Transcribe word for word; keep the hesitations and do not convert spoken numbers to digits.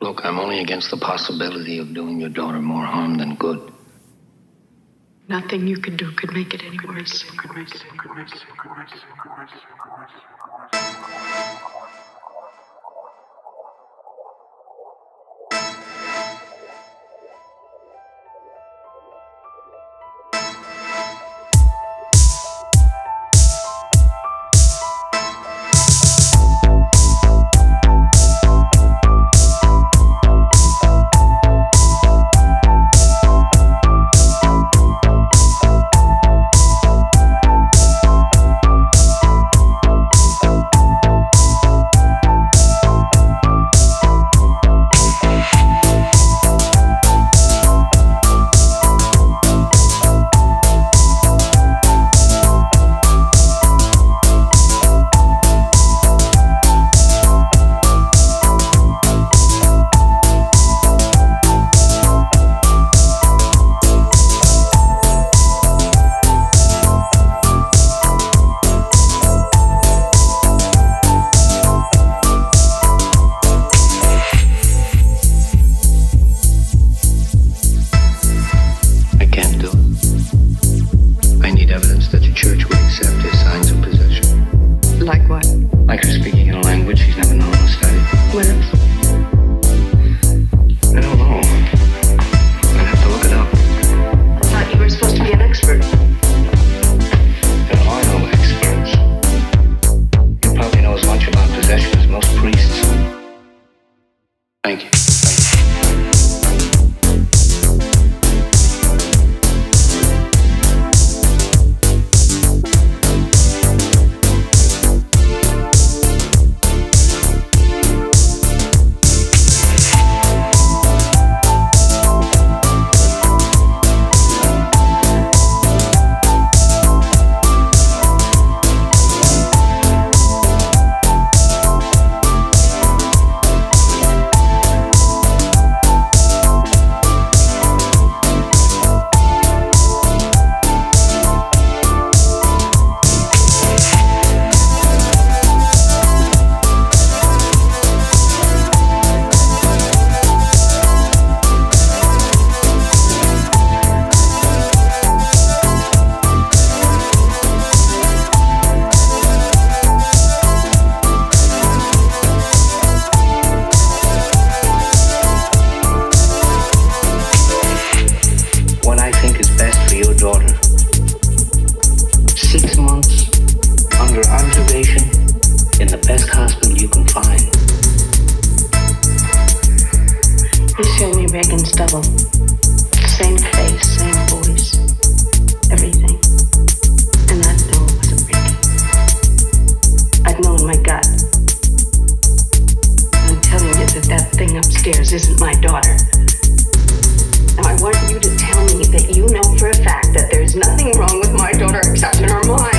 Look, I'm only against the possibility of doing your daughter more harm than good. Nothing you could do could make it any worse. Like what? Like her speaking in a language she's never known or studied. What else? I don't know. I'd have to look it up. I thought you were supposed to be an expert. There are no experts. You probably know as much about possession as most priests. Thank you. Daughter. Six months under observation in the best hospital you can find. You showed me Reagan Stubble. Same face, same voice, everything. And I'd know it wasn't Ricky. I'd know in my gut. I'm telling you that that thing upstairs isn't my daughter. Now I want you to tell me that you know for a fact that there's nothing wrong with my daughter except in her mind.